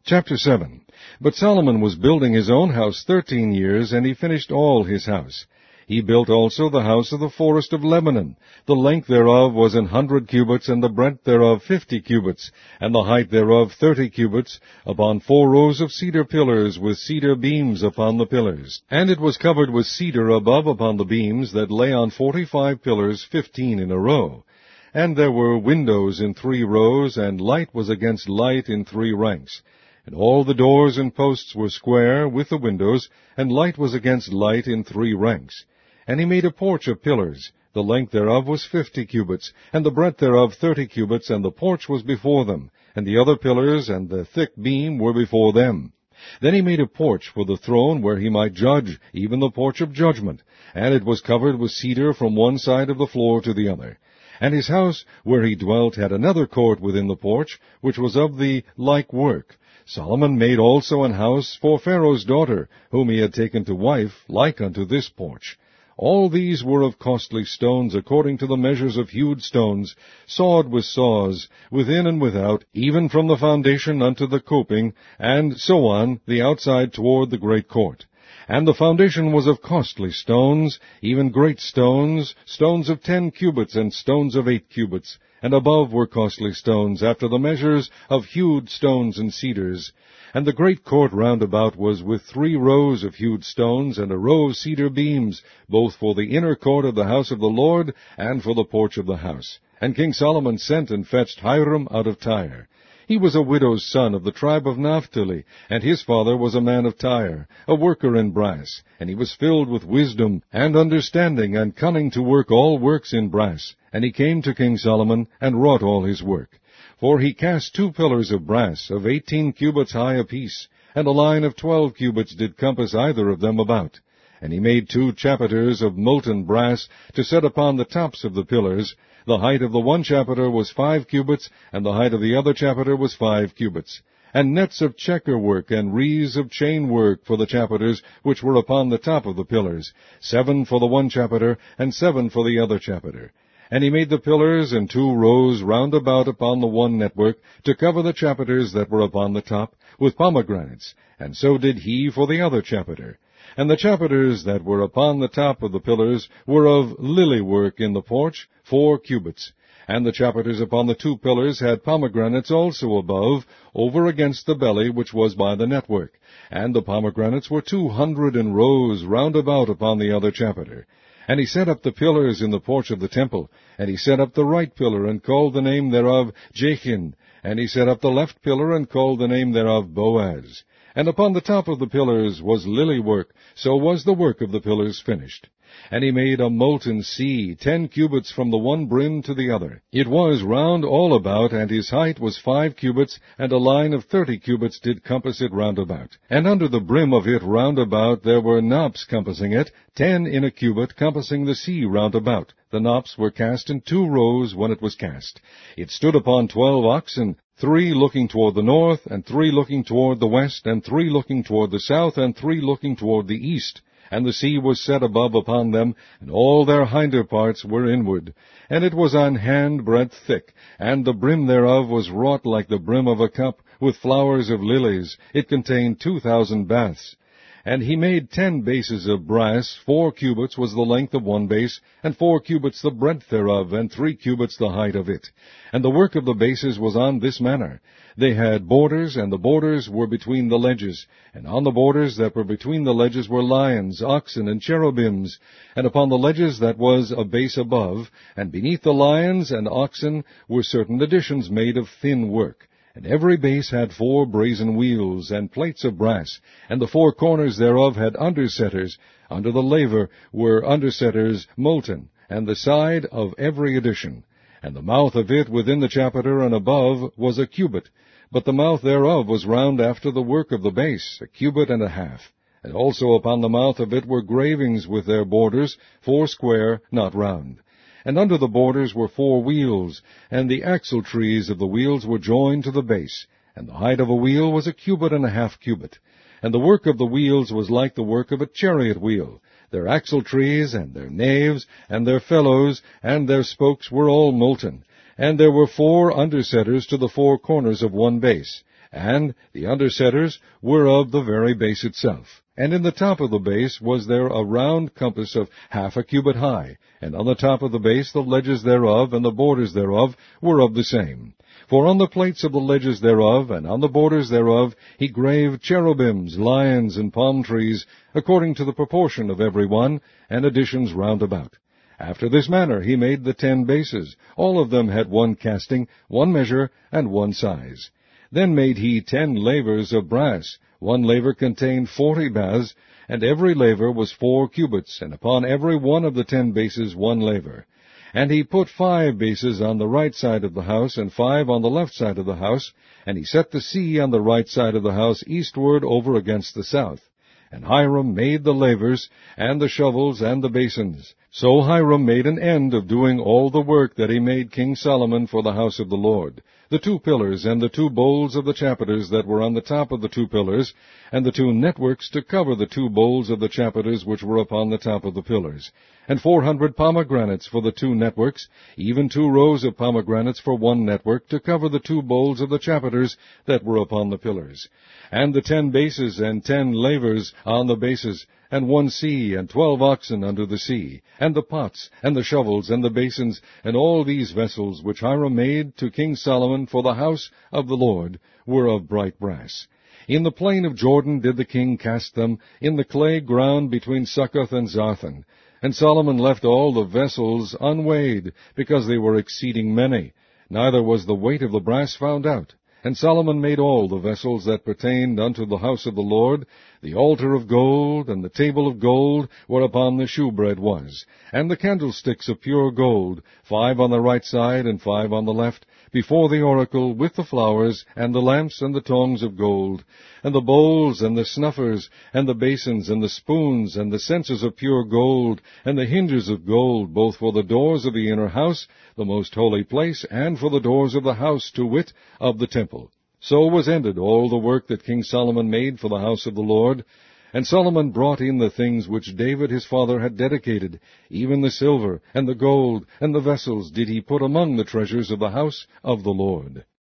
Chapter 7. But Solomon was building his own house 13 years, and he finished all his house. He built also the house of the forest of Lebanon. The length thereof was 100 cubits, and the breadth thereof 50 cubits, and the height thereof 30 cubits, upon 4 rows of cedar pillars, with cedar beams upon the pillars. And it was covered with cedar above upon the beams, that lay on 45 pillars, 15 in a row. And there were windows in 3 rows, and light was against light in 3 ranks. And all the doors and posts were square, with the windows, and light was against light in 3 ranks. And he made a porch of pillars. The length thereof was 50 cubits, and the breadth thereof 30 cubits, and the porch was before them, and the other pillars and the thick beam were before them. Then he made a porch for the throne where he might judge, even the porch of judgment, and it was covered with cedar from one side of the floor to the other. And his house where he dwelt had another court within the porch, which was of the like work. Solomon made also an house for Pharaoh's daughter, whom he had taken to wife, like unto this porch. All these were of costly stones, according to the measures of hewed stones, sawed with saws, within and without, even from the foundation unto the coping, and so on the outside toward the great court. And the foundation was of costly stones, even great stones, stones of 10 cubits, and stones of 8 cubits, and above were costly stones, after the measures of hewed stones and cedars. And the great court round about was with 3 rows of hewed stones, and a row of cedar beams, both for the inner court of the house of the Lord, and for the porch of the house. And King Solomon sent and fetched Hiram out of Tyre. He was a widow's son of the tribe of Naphtali, and his father was a man of Tyre, a worker in brass, and he was filled with wisdom and understanding, and cunning to work all works in brass. And he came to King Solomon, and wrought all his work. For he cast 2 pillars of brass, of 18 cubits high apiece, and a line of 12 cubits did compass either of them about. And he made 2 chapiters of molten brass, to set upon the tops of the pillars. The height of the one chapiter was 5 cubits, and the height of the other chapiter was 5 cubits. And nets of checker work, and wreaths of chain work for the chapiters, which were upon the top of the pillars, 7 for the one chapiter, and 7 for the other chapiter. And he made the pillars in 2 rows round about upon the one network, to cover the chapiters that were upon the top, with pomegranates, and so did he for the other chapiter. And the chapiters that were upon the top of the pillars were of lily work in the porch, 4 cubits. And the chapiters upon the 2 pillars had pomegranates also above, over against the belly which was by the network. And the pomegranates were 200 in rows round about upon the other chapiter. And he set up the pillars in the porch of the temple. And he set up the right pillar, and called the name thereof Jachin. And he set up the left pillar, and called the name thereof Boaz. And upon the top of the pillars was lily work, so was the work of the pillars finished. And he made a molten sea, 10 cubits from the one brim to the other. It was round all about, and his height was 5 cubits, and a line of 30 cubits did compass it round about. And under the brim of it round about there were knops compassing it, 10 in a cubit, compassing the sea round about. The knops were cast in 2 rows when it was cast. It stood upon 12 oxen, 3 looking toward the north, and 3 looking toward the west, and 3 looking toward the south, and 3 looking toward the east. And the sea was set above upon them, and all their hinder parts were inward. And it was an handbreadth thick, and the brim thereof was wrought like the brim of a cup, with flowers of lilies. It contained 2,000 baths. And he made 10 bases of brass, 4 cubits was the length of one base, and 4 cubits the breadth thereof, and 3 cubits the height of it. And the work of the bases was on this manner. They had borders, and the borders were between the ledges. And on the borders that were between the ledges were lions, oxen, and cherubims. And upon the ledges that was a base above, and beneath the lions and oxen were certain additions made of thin work. And every base had 4 brazen wheels, and plates of brass, and the 4 corners thereof had undersetters. Under the laver were undersetters molten, and the side of every addition. And the mouth of it within the chapiter and above was a cubit, but the mouth thereof was round after the work of the base, a cubit and a half. And also upon the mouth of it were gravings with their borders, 4 square, not round. And under the borders were 4 wheels, and the axletrees of the wheels were joined to the base. And the height of a wheel was a cubit and a half cubit. And the work of the wheels was like the work of a chariot wheel. Their axletrees, and their naves, and their felloes, and their spokes were all molten. And there were 4 undersetters to the 4 corners of one base. and the undersetters were of the very base itself. And in the top of the base was there a round compass of 1/2 cubit high, and on the top of the base the ledges thereof and the borders thereof were of the same. For on the plates of the ledges thereof, and on the borders thereof, he graved cherubims, lions, and palm trees, according to the proportion of every one, and additions round about. After this manner he made the 10 bases. All of them had one casting, one measure, and one size. Then made he 10 lavers of brass. One laver contained 40 baths, and every laver was 4 cubits, and upon every one of the 10 bases 1 laver. And he put 5 bases on the right side of the house, and 5 on the left side of the house, and he set the sea on the right side of the house eastward over against the south. And Hiram made the lavers, and the shovels, and the basins. So Hiram made an end of doing all the work that he made King Solomon for the house of the Lord, the 2 pillars, and the 2 bowls of the chapiters that were on the top of the 2 pillars, and the 2 networks to cover the 2 bowls of the chapiters which were upon the top of the pillars, and 400 pomegranates for the 2 networks, even 2 rows of pomegranates for 1 network to cover the 2 bowls of the chapiters that were upon the pillars, and the 10 bases and 10 lavers on the bases, and 1 sea, and 12 oxen under the sea, and the pots, and the shovels, and the basins, and all these vessels which Hiram made to King Solomon for the house of the Lord were of bright brass. In the plain of Jordan did the king cast them, in the clay ground between Succoth and Zarthan. And Solomon left all the vessels unweighed, because they were exceeding many. Neither was the weight of the brass found out. And Solomon made all the vessels that pertained unto the house of the Lord, the altar of gold, and the table of gold, whereupon the shewbread was, and the candlesticks of pure gold, 5 on the right side, and 5 on the left, before the oracle, with the flowers, and the lamps, and the tongs of gold, and the bowls, and the snuffers, and the basins, and the spoons, and the censers of pure gold, and the hinges of gold, both for the doors of the inner house, the most holy place, and for the doors of the house, to wit, of the temple. So was ended all the work that King Solomon made for the house of the Lord. And Solomon brought in the things which David his father had dedicated, even the silver, and the gold, and the vessels did he put among the treasures of the house of the Lord.